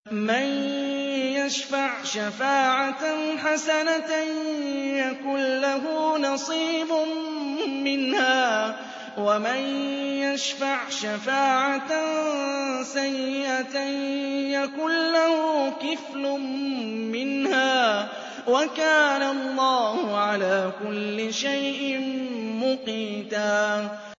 مَّن يَشْفَعْ شَفَاعَةً حَسَنَةً يَكُن لَّهُ نَصِيبٌ مِّنْهَا وَمَن يَشْفَعْ شَفَاعَةً سَيِّئَةً يَكُن لَّهُ كِفْلٌ مِّنْهَا ۗ وَكَانَ اللَّهُ عَلَىٰ كُلِّ شَيْءٍ مُّقِيتًا